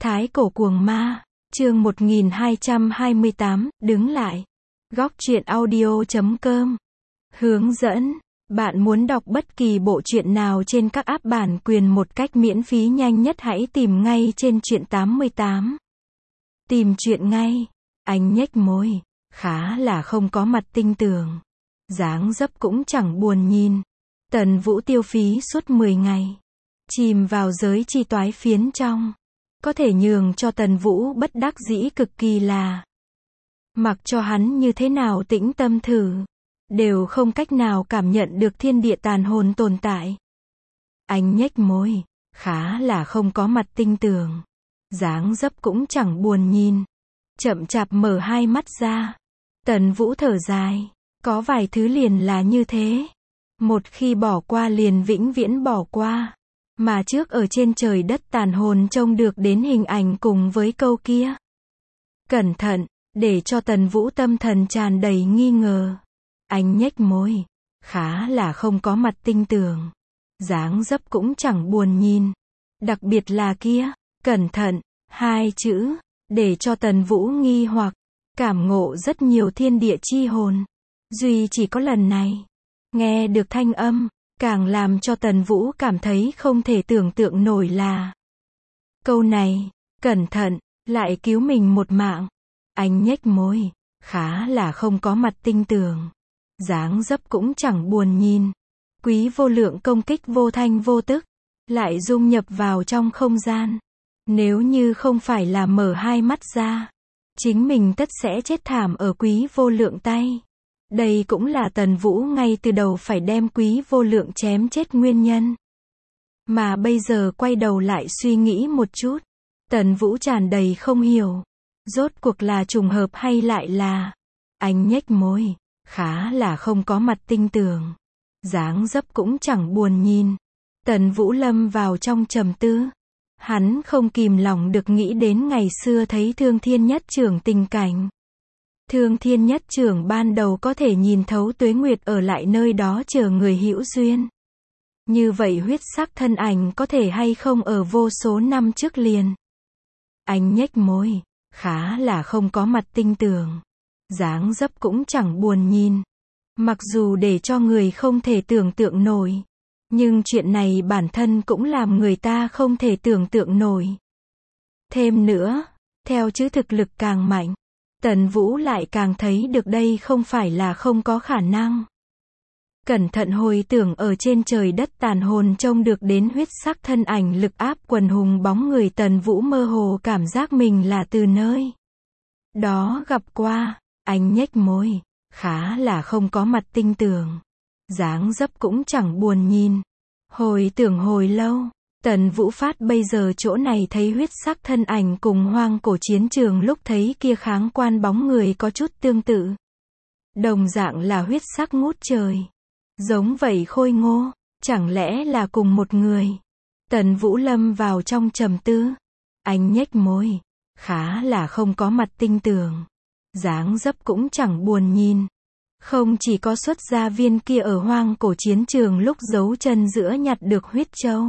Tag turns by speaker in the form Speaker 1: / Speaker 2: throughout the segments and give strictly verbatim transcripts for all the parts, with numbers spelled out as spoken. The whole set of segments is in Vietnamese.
Speaker 1: Thái cổ cuồng ma, chương một nghìn hai trăm hai mươi tám, đứng lại. Góc truyện audio chấm com. Hướng dẫn, bạn muốn đọc bất kỳ bộ truyện nào trên các app bản quyền một cách miễn phí nhanh nhất hãy tìm ngay trên truyện tám mươi tám. Tìm truyện ngay. Anh nhếch môi, khá là không có mặt tinh tường. Dáng dấp cũng chẳng buồn nhìn. Tần Vũ tiêu phí suốt mười ngày. Chìm vào giới chi toái phiến trong. Có thể nhường cho Tần Vũ bất đắc dĩ cực kỳ là mặc cho hắn như thế nào tĩnh tâm thử, đều không cách nào cảm nhận được thiên địa tàn hồn tồn tại. Anh nhếch môi, khá là không có mặt tinh tường. Dáng dấp cũng chẳng buồn nhìn. Chậm chạp mở hai mắt ra. Tần Vũ thở dài. Có vài thứ liền là như thế. Một khi bỏ qua liền vĩnh viễn bỏ qua. Mà trước ở trên trời đất tàn hồn trông được đến hình ảnh cùng với câu kia. Cẩn thận, để cho Tần Vũ tâm thần tràn đầy nghi ngờ. Anh nhếch môi, khá là không có mặt tinh tường. Dáng dấp cũng chẳng buồn nhìn. Đặc biệt là kia, cẩn thận, hai chữ, để cho Tần Vũ nghi hoặc, cảm ngộ rất nhiều thiên địa chi hồn. Duy chỉ có lần này, nghe được thanh âm, càng làm cho Tần Vũ cảm thấy không thể tưởng tượng nổi là câu này, cẩn thận, lại cứu mình một mạng. Anh nhếch môi, khá là không có mặt tinh tường. Dáng dấp cũng chẳng buồn nhìn. Quý vô lượng công kích vô thanh vô tức, lại dung nhập vào trong không gian. Nếu như không phải là mở hai mắt ra, chính mình tất sẽ chết thảm ở quý vô lượng tay. Đây cũng là Tần Vũ ngay từ đầu phải đem quý vô lượng chém chết nguyên nhân. Mà bây giờ quay đầu lại suy nghĩ một chút, Tần Vũ tràn đầy không hiểu. Rốt cuộc là trùng hợp hay lại là... Anh nhếch môi, khá là không có mặt tinh tường. Dáng dấp cũng chẳng buồn nhìn. Tần Vũ lâm vào trong trầm tư. Hắn không kìm lòng được nghĩ đến ngày xưa thấy Thương Thiên Nhất Trưởng tình cảnh. Thương Thiên Nhất Trưởng ban đầu có thể nhìn thấu tuế nguyệt ở lại nơi đó chờ người hữu duyên. Như vậy huyết sắc thân ảnh có thể hay không ở vô số năm trước liền. Anh nhếch môi, khá là không có mặt tinh tường. Dáng dấp cũng chẳng buồn nhìn. Mặc dù để cho người không thể tưởng tượng nổi, nhưng chuyện này bản thân cũng làm người ta không thể tưởng tượng nổi. Thêm nữa, theo chữ thực lực càng mạnh, Tần Vũ lại càng thấy được đây không phải là không có khả năng. Cẩn thận hồi tưởng ở trên trời đất tàn hồn trông được đến huyết sắc thân ảnh lực áp quần hùng bóng người, Tần Vũ mơ hồ cảm giác mình là từ nơi đó gặp qua. Anh nhếch môi, khá là không có mặt tinh tường. Dáng dấp cũng chẳng buồn nhìn. Hồi tưởng hồi lâu, Tần Vũ phát bây giờ chỗ này thấy huyết sắc thân ảnh cùng hoang cổ chiến trường lúc thấy kia kháng quan bóng người có chút tương tự. Đồng dạng là huyết sắc ngút trời. Giống vậy khôi ngô, chẳng lẽ là cùng một người? Tần Vũ lâm vào trong trầm tư. Anh nhếch môi, khá là không có mặt tinh tường. Dáng dấp cũng chẳng buồn nhìn. Không chỉ có xuất gia viên kia ở hoang cổ chiến trường lúc giấu chân giữa nhặt được huyết châu.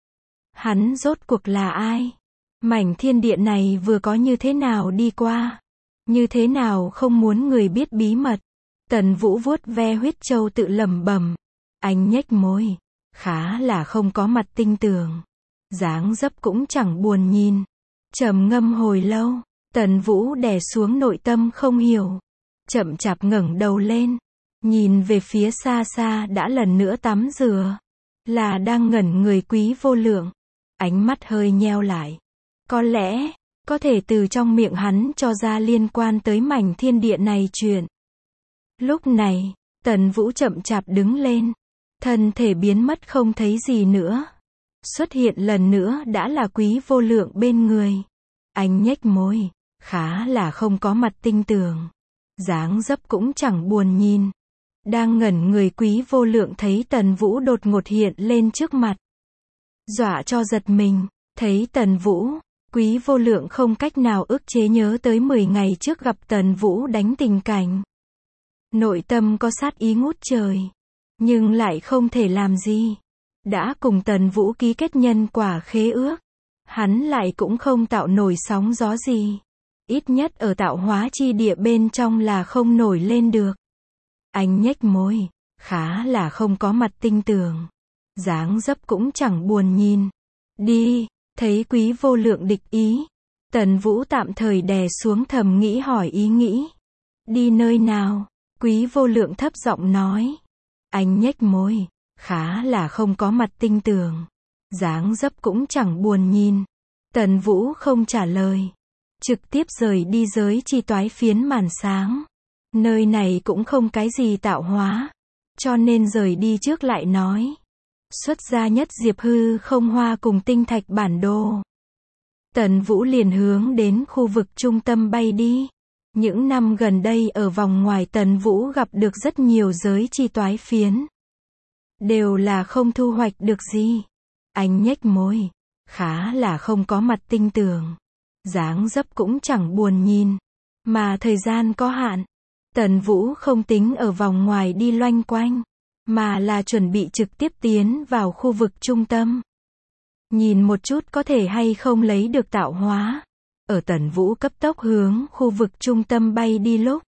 Speaker 1: Hắn rốt cuộc là ai? Mảnh thiên địa này vừa có như thế nào đi qua? Như thế nào không muốn người biết bí mật? Tần Vũ vuốt ve huyết châu tự lẩm bẩm. Anh nhếch môi, khá là không có mặt tinh tường. Dáng dấp cũng chẳng buồn nhìn. Trầm ngâm hồi lâu, Tần Vũ đè xuống nội tâm không hiểu. Chậm chạp ngẩng đầu lên, nhìn về phía xa xa đã lần nữa tắm rửa, là đang ngẩn người quý vô lượng. Ánh mắt hơi nheo lại. Có lẽ, có thể từ trong miệng hắn cho ra liên quan tới mảnh thiên địa này chuyện. Lúc này, Tần Vũ chậm chạp đứng lên, thân thể biến mất không thấy gì nữa. Xuất hiện lần nữa đã là quý vô lượng bên người. Anh nhếch môi, khá là không có mặt tinh tường. Dáng dấp cũng chẳng buồn nhìn. Đang ngẩn người quý vô lượng thấy Tần Vũ đột ngột hiện lên trước mặt. Dọa cho giật mình, thấy Tần Vũ, quý vô lượng không cách nào ức chế nhớ tới mười ngày trước gặp Tần Vũ đánh tình cảnh. Nội tâm có sát ý ngút trời, nhưng lại không thể làm gì. Đã cùng Tần Vũ ký kết nhân quả khế ước. hắn lại cũng không tạo nổi sóng gió gì. Ít nhất ở tạo hóa chi địa bên trong là không nổi lên được. Anh nhếch môi, khá là không có mặt tinh tường. Dáng dấp cũng chẳng buồn nhìn. Đi, thấy Quý Vô Lượng địch ý. Tần Vũ tạm thời đè xuống thầm nghĩ hỏi ý nghĩ. Đi nơi nào? Quý Vô Lượng thấp giọng nói. Anh nhếch môi, khá là không có mặt tinh tường. Dáng dấp cũng chẳng buồn nhìn. Tần Vũ không trả lời. Trực tiếp rời đi giới chi toái phiến màn sáng. Nơi này cũng không cái gì tạo hóa. Cho nên rời đi trước lại nói. Xuất ra nhất diệp hư không hoa cùng tinh thạch bản đồ. Tần Vũ liền hướng đến khu vực trung tâm bay đi. Những năm gần đây ở vòng ngoài Tần Vũ gặp được rất nhiều giới chi toái phiến. Đều là không thu hoạch được gì. Anh nhếch môi, khá là không có mặt tinh tường. Dáng dấp cũng chẳng buồn nhìn. Mà thời gian có hạn. Tần Vũ không tính ở vòng ngoài đi loanh quanh. Mà là chuẩn bị trực tiếp tiến vào khu vực trung tâm. Nhìn một chút có thể hay không lấy được tạo hóa. Ở Tần Vũ cấp tốc hướng khu vực trung tâm bay đi lúc.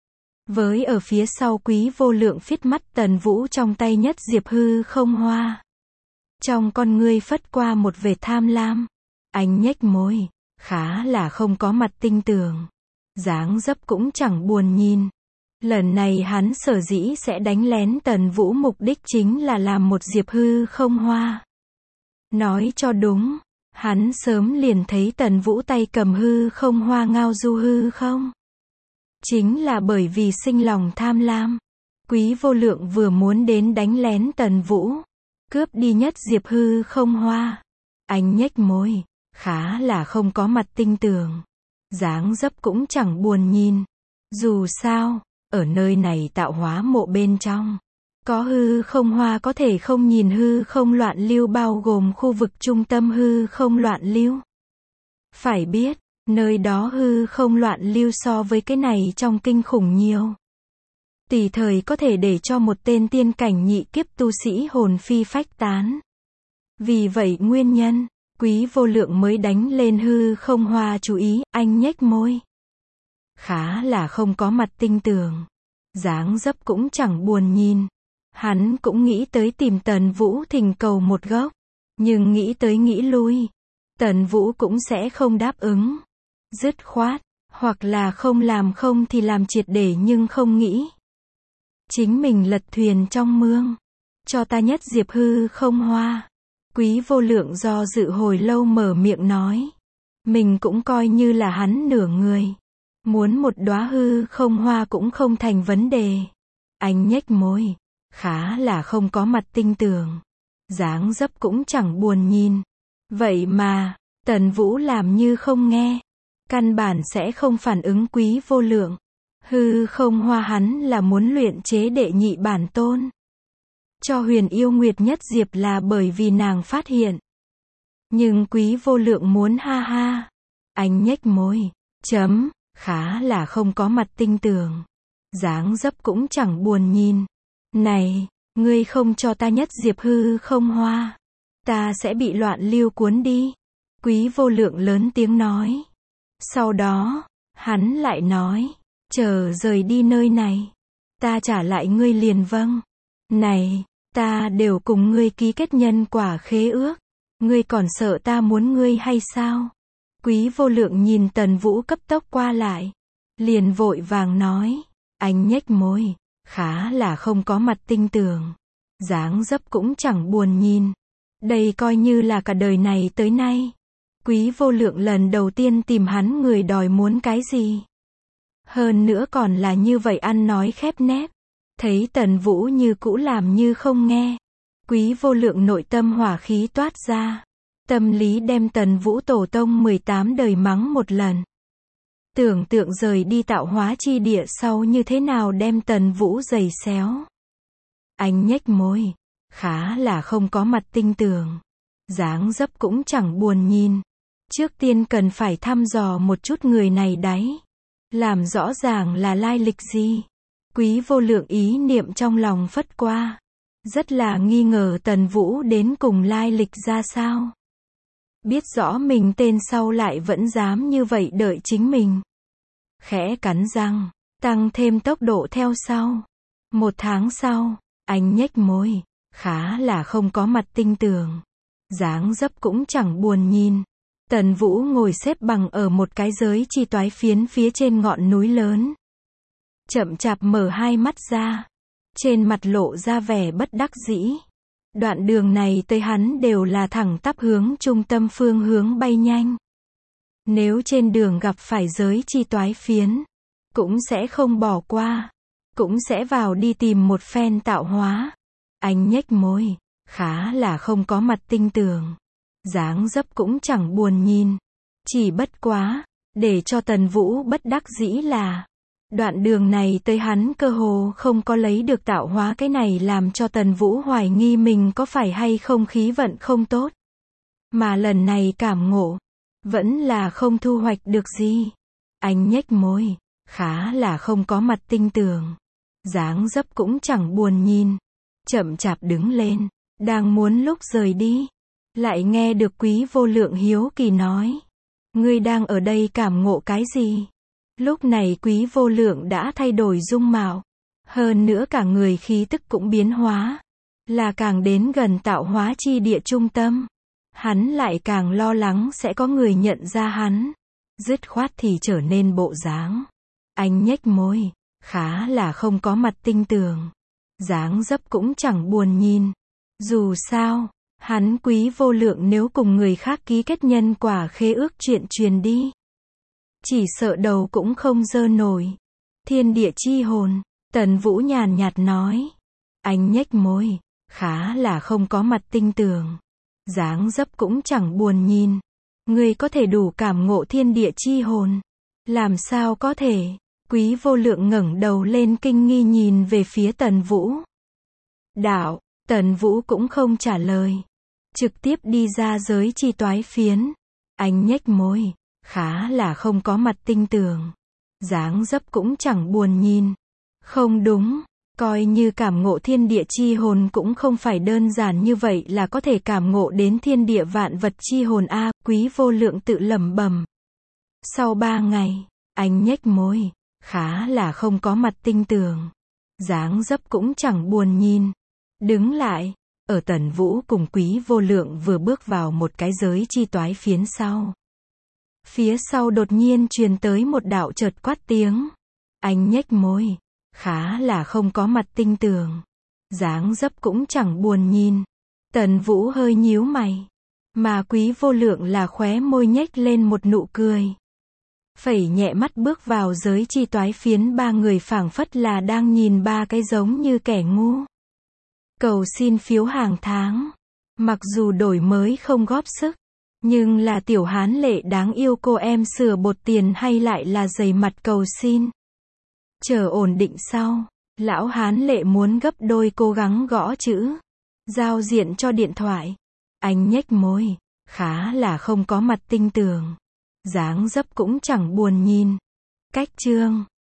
Speaker 1: Với ở phía sau Quý Vô Lượng phít mắt Tần Vũ trong tay nhất diệp hư không hoa. Trong con ngươi phất qua một vệt tham lam. Anh nhếch môi, khá là không có mặt tinh tường. Dáng dấp cũng chẳng buồn nhìn. Lần này hắn sở dĩ sẽ đánh lén Tần Vũ mục đích chính là làm một diệp hư không hoa. Nói cho đúng, hắn sớm liền thấy Tần Vũ tay cầm hư không hoa ngao du hư không. Chính là bởi vì sinh lòng tham lam. Quý Vô Lượng vừa muốn đến đánh lén Tần Vũ. Cướp đi nhất diệp hư không hoa. Anh nhếch môi, khá là không có mặt tinh tường. Dáng dấp cũng chẳng buồn nhìn. Dù sao, ở nơi này tạo hóa mộ bên trong. Có hư không hoa có thể không nhìn hư không loạn lưu bao gồm khu vực trung tâm hư không loạn lưu. Phải biết, nơi đó hư không loạn lưu so với cái này trong kinh khủng nhiều. Tùy thời có thể để cho một tên tiên cảnh nhị kiếp tu sĩ hồn phi phách tán. Vì vậy nguyên nhân, Quý Vô Lượng mới đánh lên hư không hoa chú ý, anh nhếch môi. Khá là không có mặt tinh tường. Dáng dấp cũng chẳng buồn nhìn. Hắn cũng nghĩ tới tìm Tần Vũ thỉnh cầu một gốc. Nhưng nghĩ tới nghĩ lui. Tần Vũ cũng sẽ không đáp ứng. Dứt khoát, hoặc là không làm không thì làm triệt để nhưng không nghĩ. Chính mình lật thuyền trong mương. Cho ta nhất diệp hư không hoa. Quý Vô Lượng do dự hồi lâu mở miệng nói. Mình cũng coi như là hắn nửa người. Muốn một đóa hư không hoa cũng không thành vấn đề. Anh nhếch môi, khá là không có mặt tinh tường. Dáng dấp cũng chẳng buồn nhìn. Vậy mà, Tần Vũ làm như không nghe. Căn bản sẽ không phản ứng Quý Vô Lượng. Hư không hoa hắn là muốn luyện chế đệ nhị bản tôn. Cho Huyền Yêu Nguyệt nhất diệp là bởi vì nàng phát hiện. Nhưng Quý Vô Lượng muốn ha ha. Anh nhếch môi, chấm, khá là không có mặt tinh tường. Dáng dấp cũng chẳng buồn nhìn. Này, ngươi không cho ta nhất diệp hư không hoa. Ta sẽ bị loạn lưu cuốn đi. Quý Vô Lượng lớn tiếng nói. Sau đó, hắn lại nói. Chờ rời đi nơi này. Ta trả lại ngươi liền vâng. Này, ta đều cùng ngươi ký kết nhân quả khế ước. Ngươi còn sợ ta muốn ngươi hay sao? Quý Vô Lượng nhìn Tần Vũ cấp tốc qua lại. Liền vội vàng nói. Anh nhếch môi. Khá là không có mặt tinh tường. Dáng dấp cũng chẳng buồn nhìn. Đây coi như là cả đời này tới nay. Quý Vô Lượng lần đầu tiên tìm hắn người đòi muốn cái gì. Hơn nữa còn là như vậy ăn nói khép nép. Thấy Tần Vũ như cũ làm như không nghe. Quý Vô Lượng nội tâm hỏa khí toát ra. Tâm lý đem Tần Vũ tổ tông mười tám đời mắng một lần. Tưởng tượng rời đi tạo hóa chi địa sau như thế nào đem Tần Vũ giày xéo. Anh nhếch môi. Khá là không có mặt tinh tường. Dáng dấp cũng chẳng buồn nhìn. Trước tiên cần phải thăm dò một chút người này đấy. Làm rõ ràng là lai lịch gì. Quý Vô Lượng ý niệm trong lòng phất qua. Rất là nghi ngờ Tần Vũ đến cùng lai lịch ra sao. Biết rõ mình tên sau lại vẫn dám như vậy đợi chính mình. Khẽ cắn răng, tăng thêm tốc độ theo sau. Một tháng sau, anh nhếch môi, khá là không có mặt tinh tường. Dáng dấp cũng chẳng buồn nhìn. Tần Vũ ngồi xếp bằng ở một cái giới chi toái phiến phía trên ngọn núi lớn. Chậm chạp mở hai mắt ra. Trên mặt lộ ra vẻ bất đắc dĩ. Đoạn đường này tới hắn đều là thẳng tắp hướng trung tâm phương hướng bay nhanh. Nếu trên đường gặp phải giới chi toái phiến, cũng sẽ không bỏ qua. Cũng sẽ vào đi tìm một phen tạo hóa. Anh nhếch môi, khá là không có mặt tinh tường. Dáng dấp cũng chẳng buồn nhìn. Chỉ bất quá, để cho Tần Vũ bất đắc dĩ là, đoạn đường này tới hắn cơ hồ không có lấy được tạo hóa, cái này làm cho Tần Vũ hoài nghi mình có phải hay không khí vận không tốt. Mà lần này cảm ngộ, vẫn là không thu hoạch được gì. Anh nhếch môi, khá là không có mặt tinh tường. Dáng dấp cũng chẳng buồn nhìn. Chậm chạp đứng lên, đang muốn lúc rời đi. Lại nghe được Quý Vô Lượng hiếu kỳ nói. Ngươi đang ở đây cảm ngộ cái gì? Lúc này Quý Vô Lượng đã thay đổi dung mạo. Hơn nữa cả người khí tức cũng biến hóa. Là càng đến gần tạo hóa chi địa trung tâm. Hắn lại càng lo lắng sẽ có người nhận ra hắn. Dứt khoát thì trở nên bộ dáng. Anh nhếch môi, khá là không có mặt tinh tường. Dáng dấp cũng chẳng buồn nhìn. Dù sao, hắn Quý Vô Lượng nếu cùng người khác ký kết nhân quả khế ước chuyện truyền đi, chỉ sợ đầu cũng không dơ nổi. Thiên địa chi hồn, Tần Vũ nhàn nhạt nói. Anh nhếch môi, khá là không có mặt tinh tường. Dáng dấp cũng chẳng buồn nhìn. Ngươi có thể đủ cảm ngộ thiên địa chi hồn. Làm sao có thể? Quý Vô Lượng ngẩng đầu lên kinh nghi nhìn về phía Tần Vũ. Đạo, Tần Vũ cũng không trả lời. Trực tiếp đi ra giới chi toái phiến. Anh nhếch môi, khá là không có mặt tinh tường. Dáng dấp cũng chẳng buồn nhìn. Không đúng, coi như cảm ngộ thiên địa chi hồn cũng không phải đơn giản như vậy là có thể cảm ngộ đến thiên địa vạn vật chi hồn a. Quý Vô Lượng tự lẩm bẩm. Sau ba ngày, anh nhếch môi, khá là không có mặt tinh tường. Dáng dấp cũng chẳng buồn nhìn. Đứng lại, ở Tần Vũ cùng Quý Vô Lượng vừa bước vào một cái giới chi toái phiến sau. Phía sau đột nhiên truyền tới một đạo chợt quát tiếng. Anh nhếch môi, khá là không có mặt tinh tường. Dáng dấp cũng chẳng buồn nhìn. Tần Vũ hơi nhíu mày. Mà Quý Vô Lượng là khóe môi nhếch lên một nụ cười. Phẩy nhẹ mắt bước vào giới chi toái phiến, ba người phảng phất là đang nhìn ba cái giống như kẻ ngu. Cầu xin phiếu hàng tháng. Mặc dù đổi mới không góp sức, nhưng là tiểu hán lệ đáng yêu cô em sửa bột tiền hay lại là dày mặt cầu xin. Chờ ổn định sau, lão hán lệ muốn gấp đôi cố gắng gõ chữ. Giao diện cho điện thoại. Anh nhếch môi, khá là không có mặt tinh tường. Dáng dấp cũng chẳng buồn nhìn. Cách chương